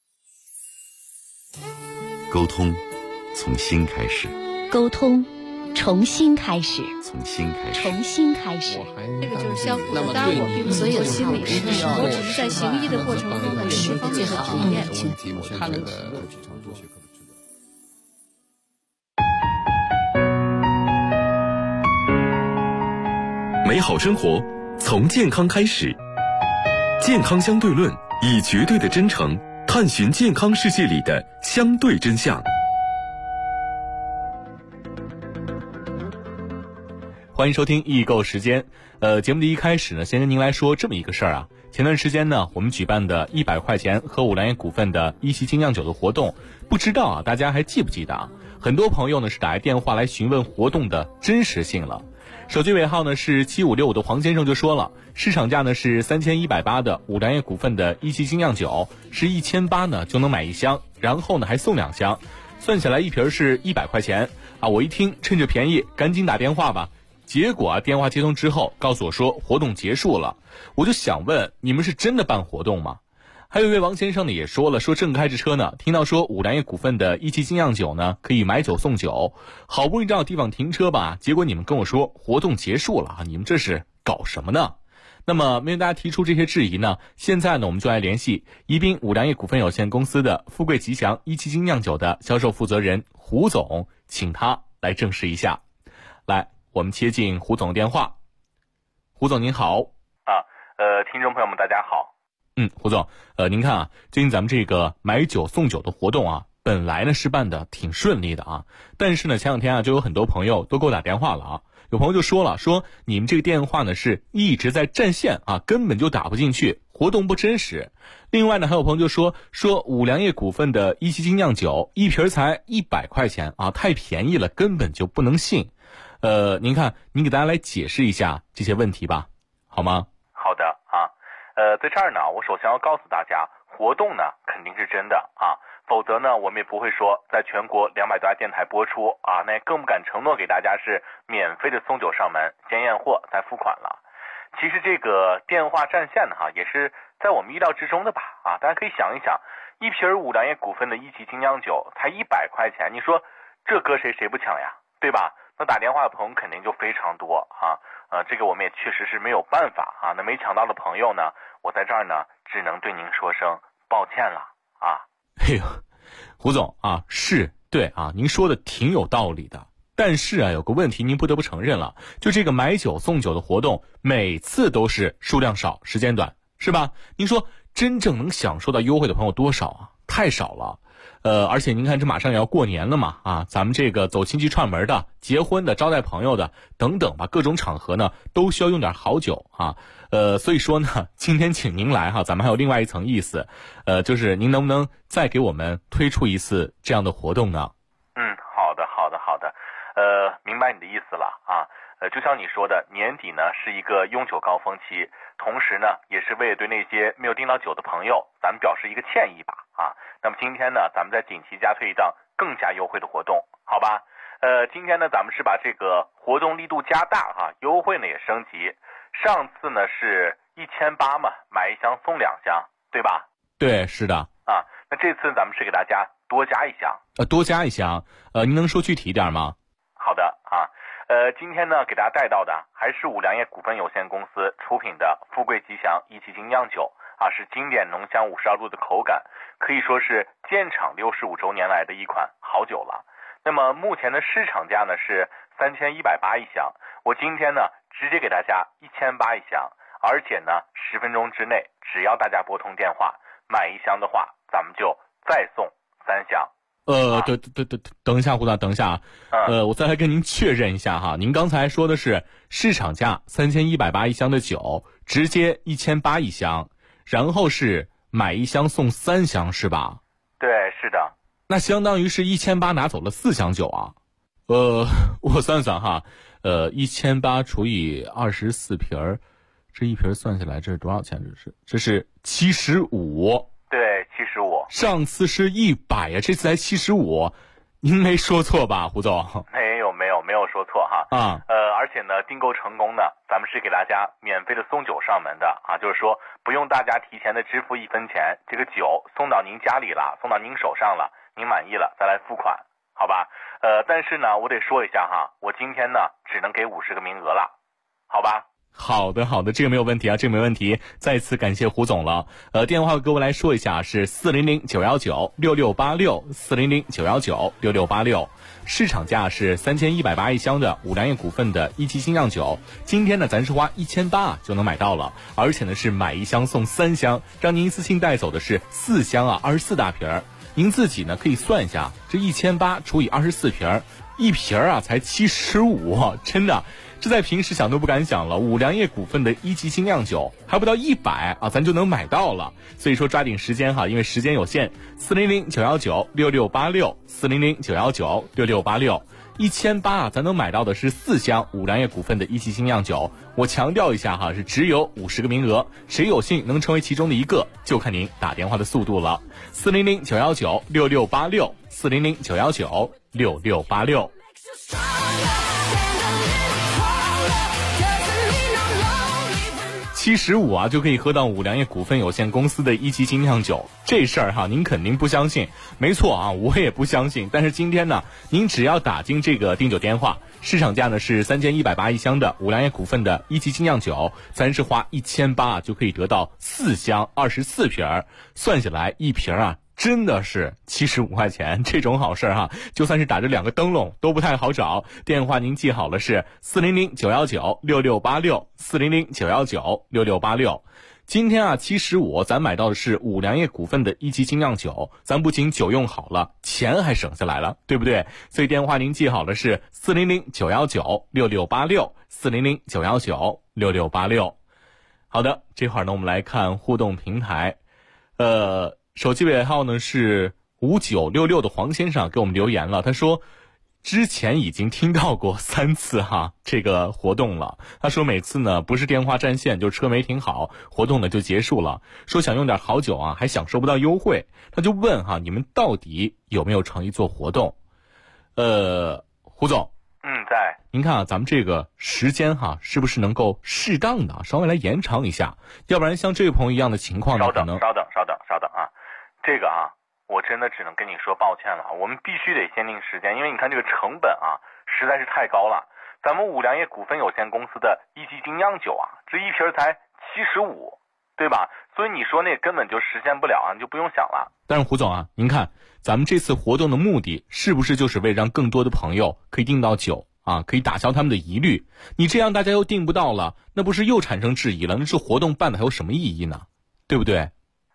沟通从心开始， 沟通重新开始， 从心开始， 重新开始。 这个就是相互的，当然我并不所有心理师，我只是在行医的过程中的十方面的体验。 看了美好生活从健康开始，健康相对论以绝对的真诚探寻健康世界里的相对真相。 欢迎收听易购时间。节目的一开始呢，先跟您来说这么一个事儿啊。前段时间呢，我们举办的100块钱喝五粮液股份的一席精酿酒的活动，不知道啊大家还记不记得啊？很多朋友呢是打来电话来询问活动的真实性了。手机尾号呢是7565的黄先生就说了，市场价呢是3180的五粮液股份的一席精酿酒是1800呢就能买1箱，然后呢还送2箱，算起来一瓶是100块钱啊。我一听趁着便宜赶紧打电话吧。结果啊，电话接通之后告诉我说活动结束了，我就想问，你们是真的办活动吗？还有一位王先生呢也说了，说正开着车呢，听到说五粮液股份的一期精酿酒呢可以买酒送酒，好不容易找地方停车吧，结果你们跟我说活动结束了，你们这是搞什么呢？那么面对大家提出这些质疑呢，现在呢我们就来联系宜宾五粮液股份有限公司的富贵吉祥一期精酿酒的销售负责人胡总，请他来证实一下。来，我们接进胡总的电话。胡总您好。 听众朋友们大家好。 胡总，您看啊，最近咱们这个买酒送酒的活动啊，本来呢是办的挺顺利的啊，但是呢前两天啊就有很多朋友都给我打电话了啊，有朋友就说了，说你们这个电话呢是一直在占线啊，根本就打不进去，活动不真实。另外呢还有朋友就说五粮液股份的一期精酿酒一瓶才100块钱啊，太便宜了，根本就不能信。您看，您给大家来解释一下这些问题吧，好吗？ 好的啊，在这儿呢，我首先要告诉大家，活动呢肯定是真的啊，否则呢我们也不会说在全国200多家电台播出啊，那也更不敢承诺给大家是免费的送酒上门，先验货再付款了。其实这个电话占线呢也是在我们意料之中的吧啊，大家可以想一想，一瓶五粮液股份的一期精酿酒才100块钱，你说这搁谁不抢呀，对吧？那打电话的朋友肯定就非常多啊，这个我们也确实是没有办法啊。那没抢到的朋友呢，我在这儿呢只能对您说声抱歉了啊。 哎呦，胡总啊，是对啊，您说的挺有道理的。但是啊，有个问题您不得不承认了，就这个买酒送酒的活动，每次都是数量少，时间短，是吧？您说真正能享受到优惠的朋友多少啊？太少了。而且您看，这马上也要过年了嘛啊，咱们这个走亲戚串门的、结婚的、招待朋友的等等吧，各种场合呢都需要用点好酒啊。所以说呢，今天请您来哈，咱们还有另外一层意思，就是您能不能再给我们推出一次这样的活动呢？ 好的，明白你的意思了啊。就像你说的，年底呢是一个用酒高峰期，同时呢也是为了对那些没有订到酒的朋友，咱们表示一个歉意吧啊。那么今天呢，咱们在紧急加推一档更加优惠的活动，好吧？ 今天呢，咱们是把这个活动力度加大哈，优惠呢也升级。上次呢是1800嘛，买1箱送2箱，对吧？ 对，是的。 啊，那这次咱们是给大家多加1箱。 多加1箱，您能说具体一点吗？ 好的啊，今天呢给大家带到的还是五粮液股份有限公司出品的富贵吉祥一汽精酿酒啊，是经典浓香52度的口感，可以说是建厂65周年来的一款好酒了。那么目前的市场价呢是3180一箱，我今天呢直接给大家1800一箱，而且呢10分钟之内，只要大家拨通电话买1箱的话，咱们就再送3箱。 等一下，胡导，等一下我再来跟您确认一下哈，您刚才说的是市场价3180一箱的酒，直接1800一箱，然后是买1箱送3箱是吧？ 对，是的。 那相当于是1800拿走了4箱酒啊。我算算哈，1800除以24瓶儿，这一瓶算下来这是多少钱？这是75。 对，75。 上次是100呀，这次才75，您没说错吧，胡总？ 没有说错哈。而且呢，订购成功呢，咱们是给大家免费的送酒上门的啊，就是说不用大家提前的支付1分钱，这个酒送到您家里了，送到您手上了，您满意了再来付款，好吧？但是呢，我得说一下哈，我今天呢只能给50个名额了，好吧？ 好的，这个没有问题啊，这个没问题。再次感谢胡总了。电话各位来说一下是400-919-6686，400-919-6686。市场价是3180一箱的五粮液股份的一汽精酿酒，今天呢咱是花1800就能买到了，而且呢是买1箱送3箱，让您一次性带走的是4箱啊，24大瓶儿。您自己呢可以算一下，这1800除以24瓶儿，一瓶儿啊才75，真的。这在平时想都不敢想了，五粮液股份的一汽精酿酒还不到100啊，咱就能买到了。所以说抓紧时间哈，因为时间有限。400-919-6686，400-919-6686，1800啊，咱能买到的是4箱五粮液股份的一汽精酿酒。我强调一下哈，是只有50个名额，谁有幸能成为其中的一个，就看您打电话的速度了。400-919-6686，400-919-6686。75啊，就可以喝到五粮液股份有限公司的一汽精酿酒，这事儿哈，您肯定不相信。没错啊，我也不相信。但是今天呢，您只要打进这个订酒电话，市场价呢是3180一箱的五粮液股份的一汽精酿酒，咱是花1800就可以得到4箱24瓶儿，算下来一瓶啊。真的是75块钱，这种好事哈，就算是打着2个灯笼都不太好找。电话您记好了是400-919-6686，400-919-6686。今天啊75，咱买到的是五粮液股份的一汽精酿酒，咱不仅酒用好了，钱还省下来了，对不对？所以电话您记好了是400-919-6686，400-919-6686。好的，这会儿呢我们来看互动平台，手机尾号呢是5966的黄先生给我们留言了，他说之前已经听到过3次哈这个活动了，他说每次呢不是电话占线就车没停好，活动呢就结束了，说想用点好酒啊还享受不到优惠，他就问哈你们到底有没有诚意做活动？胡总， 在。 您看啊，咱们这个时间哈，是不是能够适当的稍微来延长一下？要不然像这位朋友一样的情况呢，可能稍等啊，这个啊，我真的只能跟你说抱歉了，我们必须得限定时间，因为你看这个成本啊，实在是太高了。咱们五粮液股份有限公司的一汽精酿酒啊，这一瓶才75，对吧？所以你说那根本就实现不了啊，你就不用想了。 但是胡总啊，您看咱们这次活动的目的是不是就是为让更多的朋友可以订到酒啊，可以打消他们的疑虑？你这样大家又订不到了，那不是又产生质疑了？那这活动办的还有什么意义呢？对不对？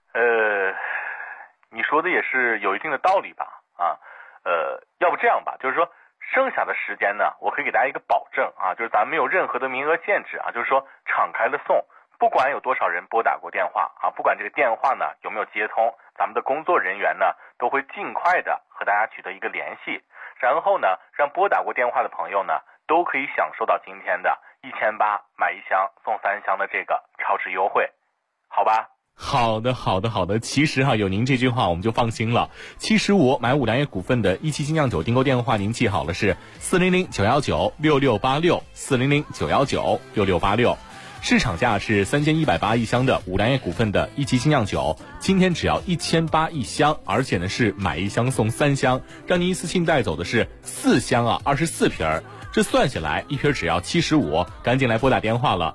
你说的也是有一定的道理吧？要不这样吧，就是说剩下的时间呢，我可以给大家一个保证啊，就是咱没有任何的名额限制啊，就是说敞开了送，不管有多少人拨打过电话啊，不管这个电话呢有没有接通，咱们的工作人员呢都会尽快的和大家取得一个联系，然后呢让拨打过电话的朋友呢都可以享受到今天的1800买1箱送3箱的这个超值优惠，好吧？ 好的。其实有您这句话我们就放心了。75买五粮液股份的一期精酿酒订购电话您记好了，是400-919-6686，400-919-6686。市场价是3180一箱的五粮液股份的一期精酿酒，今天只要1800一箱，而且呢是买一箱送3箱，让您一次性带走的是4箱24瓶儿。这算下来一瓶只要75，赶紧来拨打电话了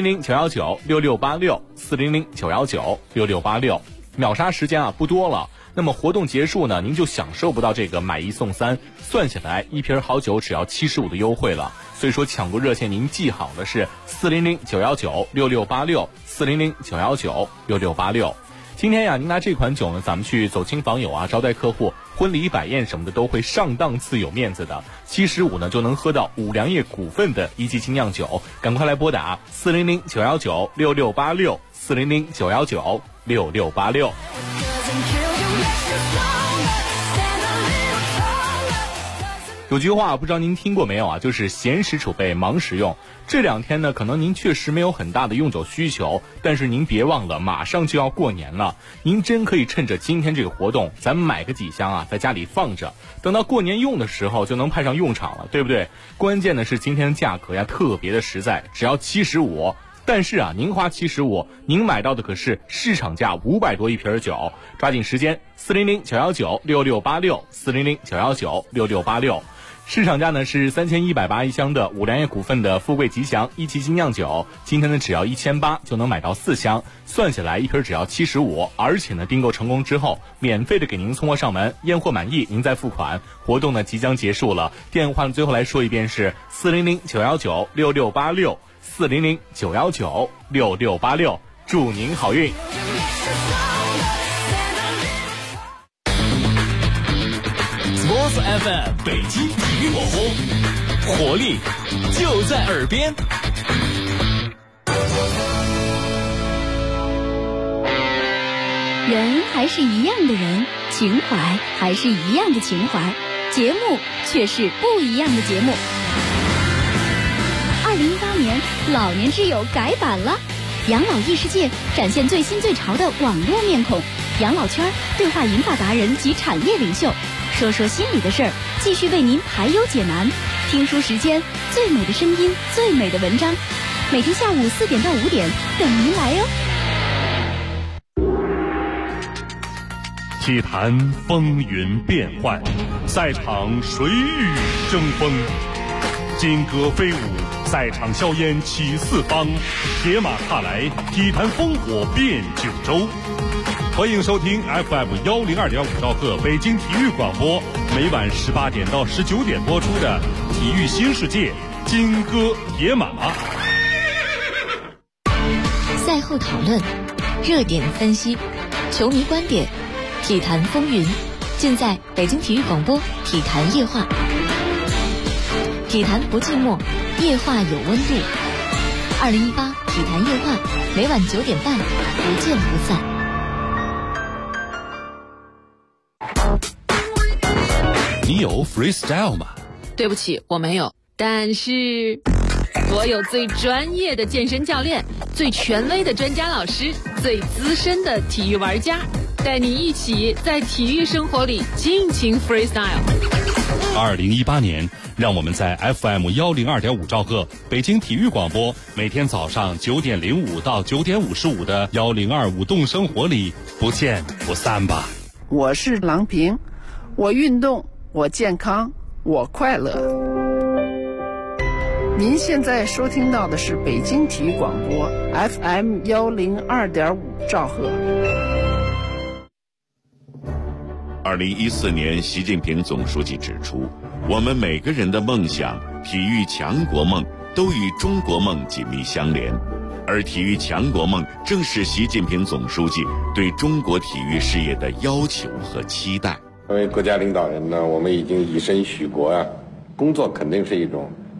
，400-919-6686，400-919-6686。秒杀时间不多了，那么活动结束呢，您就享受不到这个买1送3，算下来一瓶好酒只要75的优惠了。所以说抢购热线您记好的是400-919-6686，400-919-6686。今天您拿这款酒呢，咱们去走亲访友招待客户、婚礼摆宴什么的都会上档次有面子的。75呢就能喝到五粮液股份的一级精酿酒，赶快来拨打400-919-6686，400-919-6686。有句话不知道您听过没有就是闲时储备，忙时用。这2天呢，可能您确实没有很大的用酒需求，但是您别忘了，马上就要过年了，您真可以趁着今天这个活动，咱们买个几箱在家里放着，等到过年用的时候就能派上用场了，对不对？关键的是今天的价格特别的实在，只要75。但是您花75，您买到的可是市场价500多一瓶酒，抓紧时间，400-919-6686，400-919-6686。市场价呢是3180一箱的五粮液股份的富贵吉祥一期精酿酒，今天呢只要1800就能买到4箱，算下来一瓶只要75，而且呢订购成功之后，免费的给您送货上门，验货满意您再付款。活动呢即将结束了，电话呢最后来说一遍是400-919-6686，400-919-6686，祝您好运。 Sports FM 北京体育广播，活力就在耳边。 人还是一样的人，情怀还是一样的情怀，节目却是不一样的节目。2018年老年之友改版了，养老异世界展现最新最潮的网络面孔，养老圈对话银发达人及产业领袖，说说心里的事儿，继续为您排忧解难。听书时间，最美的声音，最美的文章，每天下午4点到5点等您来哟。 体坛风云变幻，赛场谁与争锋，金戈飞舞，赛场硝烟起四方，铁马踏来，体坛烽火遍九州。欢迎收听 FM 102.5兆赫北京体育广播，每晚18点到19点播出的《体育新世界》金戈铁马。 赛后讨论，热点分析，球迷观点，体坛风云，尽在北京体育广播体坛夜话。体坛不寂寞，夜话有温度。2018体坛夜话，每晚9点半，不见不散。 你有 freestyle 吗？ 对不起，我没有。但是我有最专业的健身教练，最权威的专家老师，最资深的体育玩家，带你一起在体育生活里尽情 freestyle。 2018年，让我们在 FM 102.5兆赫北京体育广播，每天早上9点05到9点55的102舞动生活里不见不散吧。 我是郎平，我运动，我健康，我快乐。您现在收听到的是北京体育广播 FM 102.5兆赫。 2014年，习近平总书记指出，我们每个人的梦想、体育强国梦都与中国梦紧密相连，而体育强国梦正是习近平总书记对中国体育事业的要求和期待。 作为国家领导人呢，我们已经以身许国啊，工作肯定是一种